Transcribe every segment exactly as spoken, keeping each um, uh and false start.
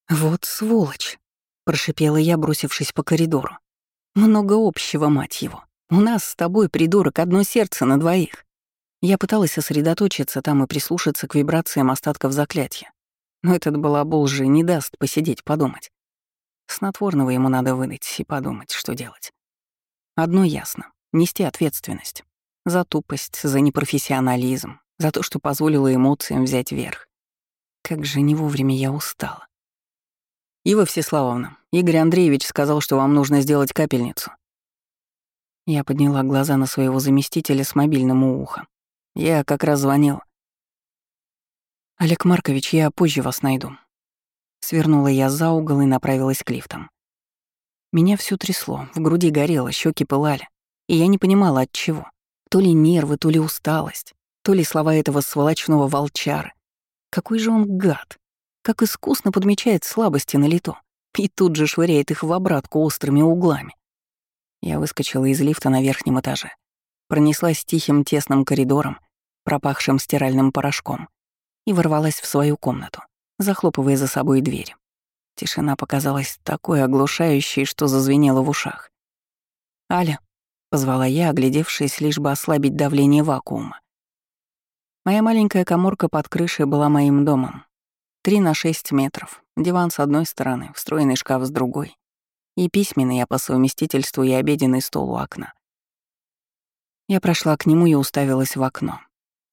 «Вот сволочь!» — прошипела я, бросившись по коридору. «Много общего, мать его. У нас с тобой, придурок, одно сердце на двоих». Я пыталась сосредоточиться там и прислушаться к вибрациям остатков заклятия. Но этот балабол же не даст посидеть, подумать. Снотворного ему надо выдать и подумать, что делать. Одно ясно — нести ответственность. За тупость, за непрофессионализм, за то, что позволило эмоциям взять верх. Как же не вовремя я устала. «Ива Всеславовна, Игорь Андреевич сказал, что вам нужно сделать капельницу». Я подняла глаза на своего заместителя с мобильным у уха. Я как раз звонил. «Олег Маркович, я позже вас найду». Свернула я за угол и направилась к лифтам. Меня всё трясло, в груди горело, щеки пылали, и я не понимала, от чего. То ли нервы, то ли усталость, то ли слова этого сволочного волчара. Какой же он гад! Как искусно подмечает слабости на лету и тут же швыряет их в обратку острыми углами. Я выскочила из лифта на верхнем этаже, пронеслась тихим тесным коридором, пропахшим стиральным порошком, и ворвалась в свою комнату, захлопывая за собой дверь. Тишина показалась такой оглушающей, что зазвенела в ушах. «Аля», — позвала я, оглядевшись, лишь бы ослабить давление вакуума. Моя маленькая каморка под крышей была моим домом. Три на шесть метров, диван с одной стороны, встроенный шкаф с другой, и письменный, а по совместительству и обеденный стол у окна. Я прошла к нему и уставилась в окно.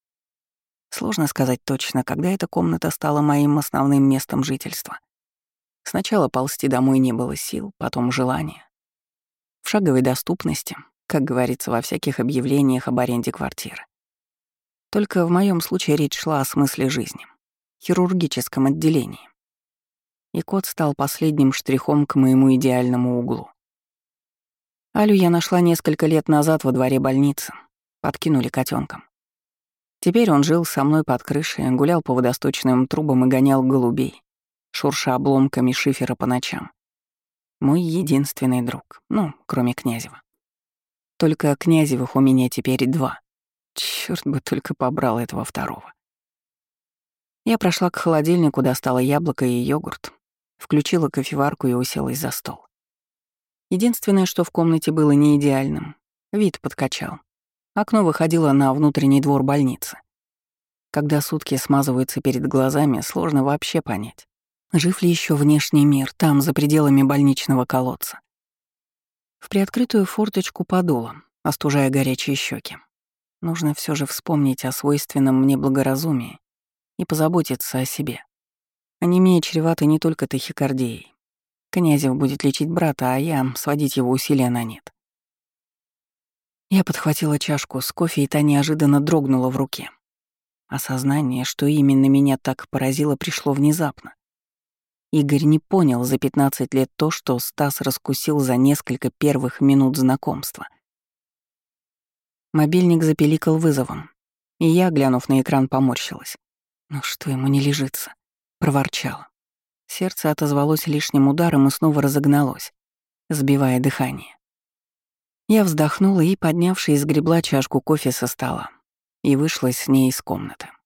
Сложно сказать точно, когда эта комната стала моим основным местом жительства. Сначала ползти домой не было сил, потом желания. В шаговой доступности, как говорится во всяких объявлениях об аренде квартиры. Только в моем случае речь шла о смысле жизни, хирургическом отделении. И кот стал последним штрихом к моему идеальному углу. Алю я нашла несколько лет назад во дворе больницы. Подкинули котенком. Теперь он жил со мной под крышей, гулял по водосточным трубам и гонял голубей, шурша обломками шифера по ночам. Мой единственный друг, ну, кроме Князева. Только Князевых у меня теперь два. Чёрт бы только побрал этого второго. Я прошла к холодильнику, достала яблоко и йогурт, включила кофеварку и уселась за стол. Единственное, что в комнате было не идеальным — вид подкачал. Окно выходило на внутренний двор больницы. Когда сутки смазываются перед глазами, сложно вообще понять, жив ли еще внешний мир там, за пределами больничного колодца. В приоткрытую форточку подуло, остужая горячие щеки. Нужно все же вспомнить о свойственном мне благоразумии и позаботиться о себе. Анемия чревата не только тахикардией. Князев будет лечить брата, а я — сводить его усилия на нет. Я подхватила чашку с кофе, и та неожиданно дрогнула в руке. Осознание, что именно меня так поразило, пришло внезапно. Игорь не понял за пятнадцать лет то, что Стас раскусил за несколько первых минут знакомства. Мобильник запеликал вызовом, и я, глянув на экран, поморщилась. «Ну что ему не лежится?» — проворчала. Сердце отозвалось лишним ударом и снова разогналось, сбивая дыхание. Я вздохнула и, поднявшись, сгребла чашку кофе со стола и вышла с ней из комнаты.